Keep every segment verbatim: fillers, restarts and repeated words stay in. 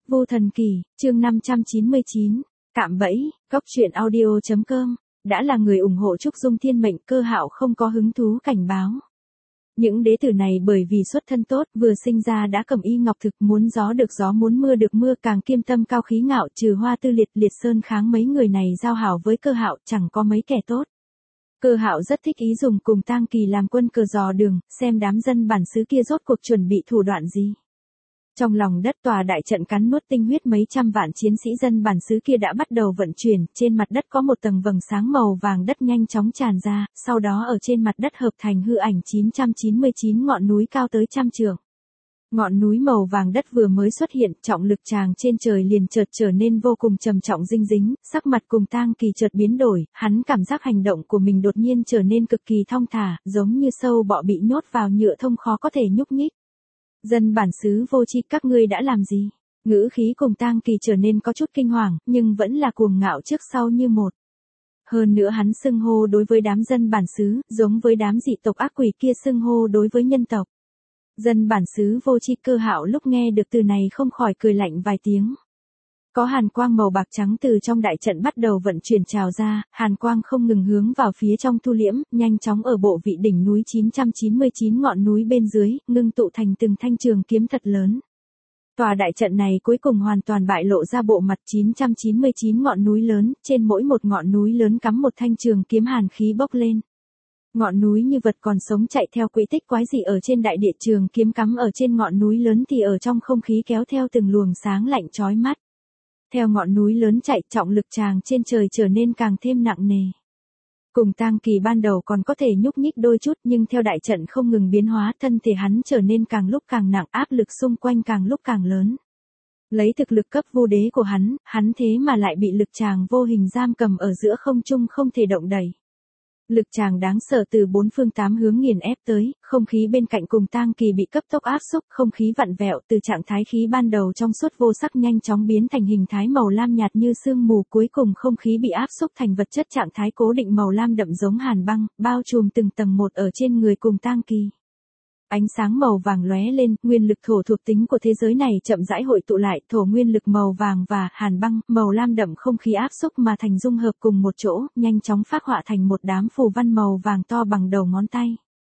Vô Thần Kỳ, chương năm trăm chín mươi chín, cạm bẫy, góc truyện audio chấm com, đã là người ủng hộ Trúc Dung thiên mệnh, Cơ Hạo không có hứng thú cảnh báo. Những đế tử này bởi vì xuất thân tốt, vừa sinh ra đã cầm y ngọc thực, muốn gió được gió muốn mưa được mưa, càng kiêm tâm cao khí ngạo, trừ Hoa Tư Liệt, Liệt Sơn Kháng mấy người này giao hảo với Cơ Hạo, chẳng có mấy kẻ tốt. Cơ Hạo rất thích ý dùng cùng Tang Kỳ làm quân cờ dò đường, xem đám dân bản xứ kia rốt cuộc chuẩn bị thủ đoạn gì. Trong lòng đất tòa đại trận cắn nuốt tinh huyết mấy trăm vạn chiến sĩ dân bản xứ kia đã bắt đầu vận chuyển, trên mặt đất có một tầng vầng sáng màu vàng đất nhanh chóng tràn ra, sau đó ở trên mặt đất hợp thành hư ảnh chín trăm chín mươi chín ngọn núi cao tới trăm trượng. Ngọn núi màu vàng đất vừa mới xuất hiện, trọng lực tràng trên trời liền chợt trở nên vô cùng trầm trọng dinh dính, sắc mặt cùng Tang Kỳ chợt biến đổi, hắn cảm giác hành động của mình đột nhiên trở nên cực kỳ thong thả, giống như sâu bọ bị nhốt vào nhựa thông khó có thể nhúc nhích. Dân bản xứ vô tri, các ngươi đã làm gì? Ngữ khí cùng Tang Kỳ trở nên có chút kinh hoàng, nhưng vẫn là cuồng ngạo trước sau như một. Hơn nữa hắn xưng hô đối với đám dân bản xứ, giống với đám dị tộc ác quỷ kia xưng hô đối với nhân tộc. Dân bản xứ vô tri. Cơ Hạo lúc nghe được từ này không khỏi cười lạnh vài tiếng. Có hàn quang màu bạc trắng từ trong đại trận bắt đầu vận chuyển trào ra, hàn quang không ngừng hướng vào phía trong thu liễm, nhanh chóng ở bộ vị đỉnh núi chín trăm chín mươi chín ngọn núi bên dưới, ngưng tụ thành từng thanh trường kiếm thật lớn. Tòa đại trận này cuối cùng hoàn toàn bại lộ ra bộ mặt chín trăm chín mươi chín ngọn núi lớn, trên mỗi một ngọn núi lớn cắm một thanh trường kiếm hàn khí bốc lên. Ngọn núi như vật còn sống chạy theo quỹ tích quái dị ở trên đại địa, trường kiếm cắm ở trên ngọn núi lớn thì ở trong không khí kéo theo từng luồng sáng lạnh chói mắt. Theo ngọn núi lớn chạy, trọng lực tràng trên trời trở nên càng thêm nặng nề. Cùng Tang Kỳ ban đầu còn có thể nhúc nhích đôi chút, nhưng theo đại trận không ngừng biến hóa, thân thể hắn trở nên càng lúc càng nặng, áp lực xung quanh càng lúc càng lớn. Lấy thực lực cấp vô đế của hắn, hắn thế mà lại bị lực tràng vô hình giam cầm ở giữa không trung không thể động đậy. Lực tràng đáng sợ từ bốn phương tám hướng nghiền ép tới, không khí bên cạnh cùng Tang Kỳ bị cấp tốc áp xúc, không khí vặn vẹo từ trạng thái khí ban đầu trong suốt vô sắc nhanh chóng biến thành hình thái màu lam nhạt như sương mù, cuối cùng không khí bị áp xúc thành vật chất trạng thái cố định màu lam đậm giống hàn băng, bao trùm từng tầng một ở trên người cùng Tang Kỳ. Ánh sáng màu vàng lóe lên, nguyên lực thổ thuộc tính của thế giới này chậm rãi hội tụ lại, thổ nguyên lực màu vàng và hàn băng, màu lam đậm không khí áp xúc mà thành dung hợp cùng một chỗ, nhanh chóng phác họa thành một đám phù văn màu vàng to bằng đầu ngón tay.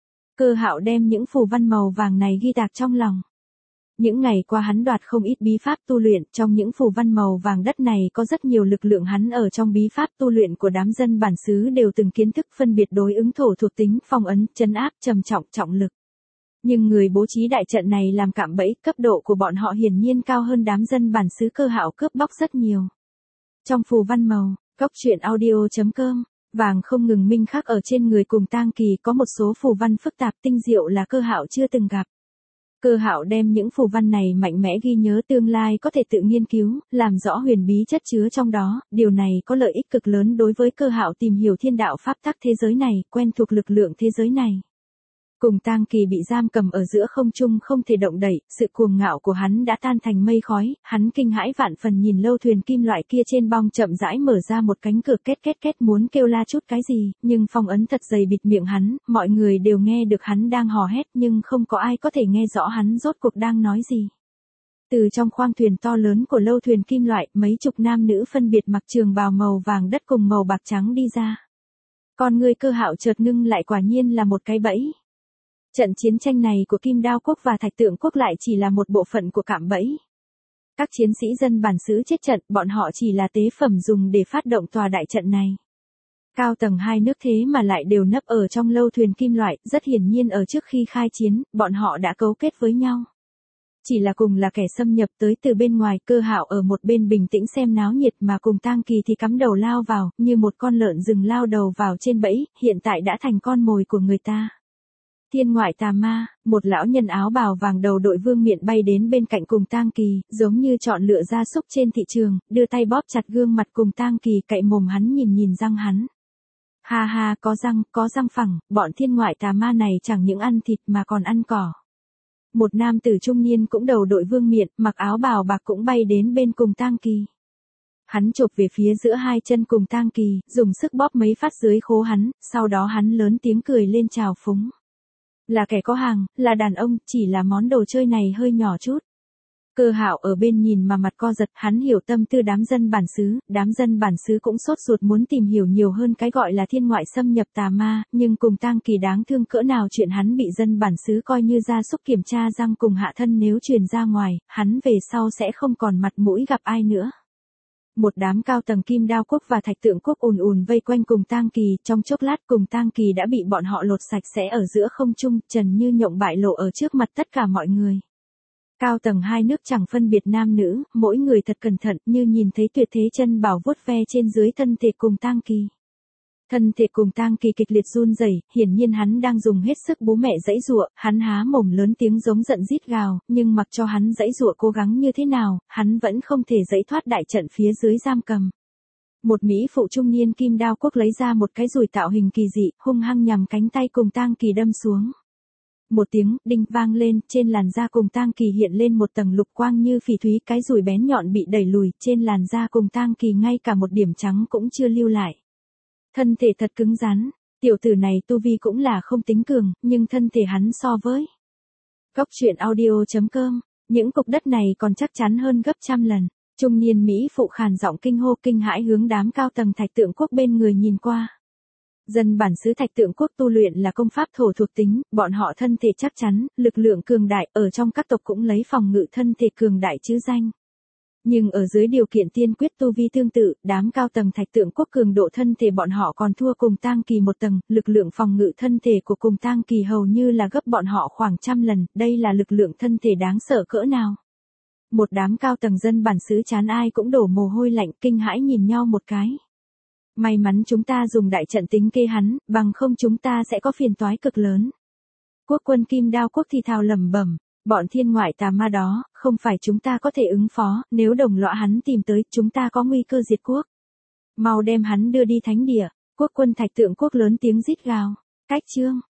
Cơ Hạo đem những phù văn màu vàng này ghi tạc trong lòng. Những ngày qua hắn đoạt không ít bí pháp tu luyện, trong những phù văn màu vàng đất này có rất nhiều lực lượng hắn ở trong bí pháp tu luyện của đám dân bản xứ đều từng kiến thức phân biệt đối ứng thổ thuộc tính, phong ấn, trấn áp, trầm trọng, trọng lực. Nhưng người bố trí đại trận này làm cạm bẫy, cấp độ của bọn họ hiển nhiên cao hơn đám dân bản xứ Cơ Hạo cướp bóc rất nhiều. Trong phù văn màu, góc truyện audio chấm com, vàng không ngừng minh khắc ở trên người cùng Tang Kỳ, có một số phù văn phức tạp tinh diệu là Cơ Hạo chưa từng gặp. Cơ Hạo đem những phù văn này mạnh mẽ ghi nhớ, tương lai có thể tự nghiên cứu, làm rõ huyền bí chất chứa trong đó, điều này có lợi ích cực lớn đối với Cơ Hạo tìm hiểu thiên đạo pháp tắc thế giới này, quen thuộc lực lượng thế giới này. Cùng Tang Kỳ bị giam cầm ở giữa không trung không thể động đậy, sự cuồng ngạo của hắn đã tan thành mây khói, hắn kinh hãi vạn phần nhìn lâu thuyền kim loại kia trên bong chậm rãi mở ra một cánh cửa, két két két muốn kêu la chút cái gì, nhưng phong ấn thật dày bịt miệng hắn, mọi người đều nghe được hắn đang hò hét nhưng không có ai có thể nghe rõ hắn rốt cuộc đang nói gì. Từ trong khoang thuyền to lớn của lâu thuyền kim loại, mấy chục nam nữ phân biệt mặc trường bào màu vàng đất cùng màu bạc trắng đi ra. Con người Cơ Hạo chợt ngưng lại, quả nhiên là một cái bẫy. Trận chiến tranh này của Kim Đao Quốc và Thạch Tượng Quốc lại chỉ là một bộ phận của cạm bẫy. Các chiến sĩ dân bản xứ chết trận, bọn họ chỉ là tế phẩm dùng để phát động tòa đại trận này. Cao tầng hai nước thế mà lại đều nấp ở trong lâu thuyền kim loại, rất hiển nhiên ở trước khi khai chiến, bọn họ đã cấu kết với nhau. Chỉ là cùng là kẻ xâm nhập tới từ bên ngoài. Cơ Hạo ở một bên bình tĩnh xem náo nhiệt mà cùng Tang Kỳ thì cắm đầu lao vào, như một con lợn rừng lao đầu vào trên bẫy, hiện tại đã thành con mồi của người ta. Thiên ngoại tà ma, một lão nhân áo bào vàng đầu đội vương miện bay đến bên cạnh cùng Tang Kỳ, giống như chọn lựa gia súc trên thị trường, đưa tay bóp chặt gương mặt cùng Tang Kỳ, cậy mồm hắn nhìn nhìn răng hắn. Ha ha, có răng, có răng phẳng, bọn thiên ngoại tà ma này chẳng những ăn thịt mà còn ăn cỏ. Một nam tử trung niên cũng đầu đội vương miện, mặc áo bào bạc cũng bay đến bên cùng Tang Kỳ. Hắn chộp về phía giữa hai chân cùng Tang Kỳ, dùng sức bóp mấy phát dưới khố hắn, sau đó hắn lớn tiếng cười lên chào phúng. Là kẻ có hàng, là đàn ông, chỉ là món đồ chơi này hơi nhỏ chút. Cơ Hạo ở bên nhìn mà mặt co giật, hắn hiểu tâm tư đám dân bản xứ, đám dân bản xứ cũng sốt ruột muốn tìm hiểu nhiều hơn cái gọi là thiên ngoại xâm nhập tà ma, nhưng cùng Tang Kỳ đáng thương cỡ nào chuyện hắn bị dân bản xứ coi như gia súc kiểm tra răng cùng hạ thân nếu truyền ra ngoài, hắn về sau sẽ không còn mặt mũi gặp ai nữa. Một đám cao tầng Kim Đao Quốc và Thạch Tượng Quốc ùn ùn vây quanh cùng Tang Kỳ, trong chốc lát cùng Tang Kỳ đã bị bọn họ lột sạch sẽ ở giữa không trung, trần như nhộng bại lộ ở trước mặt tất cả mọi người. Cao tầng hai nước chẳng phân biệt nam nữ, mỗi người thật cẩn thận như nhìn thấy tuyệt thế chân bảo vuốt ve trên dưới thân thể cùng Tang Kỳ. Thân thể cùng Tang Kỳ kịch liệt run rẩy, hiển nhiên hắn đang dùng hết sức bú mẹ giãy giụa, hắn há mồm lớn tiếng giống giận rít gào, nhưng mặc cho hắn giãy giụa cố gắng như thế nào, hắn vẫn không thể giãy thoát đại trận phía dưới giam cầm. Một mỹ phụ trung niên Kim Đao Quốc lấy ra một cái dùi tạo hình kỳ dị, hung hăng nhằm cánh tay cùng Tang Kỳ đâm xuống. Một tiếng đinh vang lên, trên làn da cùng Tang Kỳ hiện lên một tầng lục quang như phỉ thúy, cái dùi bén nhọn bị đẩy lùi, trên làn da cùng Tang Kỳ ngay cả một điểm trắng cũng chưa lưu lại. Thân thể thật cứng rắn, tiểu tử này tu vi cũng là không tính cường, nhưng thân thể hắn so với Cốc truyện audio chấm com, những cục đất này còn chắc chắn hơn gấp trăm lần. Trung niên mỹ phụ khàn giọng kinh hô kinh hãi hướng đám cao tầng Thạch Tượng Quốc bên người nhìn qua. Dân bản xứ Thạch Tượng Quốc tu luyện là công pháp thổ thuộc tính, bọn họ thân thể chắc chắn, lực lượng cường đại, ở trong các tộc cũng lấy phòng ngự thân thể cường đại chứ danh. Nhưng ở dưới điều kiện tiên quyết tu vi tương tự, đám cao tầng Thạch Tượng Quốc cường độ thân thể bọn họ còn thua cùng Tang Kỳ một tầng, lực lượng phòng ngự thân thể của cùng Tang Kỳ hầu như là gấp bọn họ khoảng trăm lần, đây là lực lượng thân thể đáng sợ cỡ nào. Một đám cao tầng dân bản xứ chán ai cũng đổ mồ hôi lạnh, kinh hãi nhìn nhau một cái. May mắn chúng ta dùng đại trận tính kê hắn, bằng không chúng ta sẽ có phiền toái cực lớn. Quốc quân Kim Đao Quốc thì thào lẩm bẩm, bọn thiên ngoại tà ma đó, không phải chúng ta có thể ứng phó, nếu đồng lõa hắn tìm tới, chúng ta có nguy cơ diệt quốc. Mau đem hắn đưa đi thánh địa, quốc quân Thạch Tượng Quốc lớn tiếng rít gào. Cách chương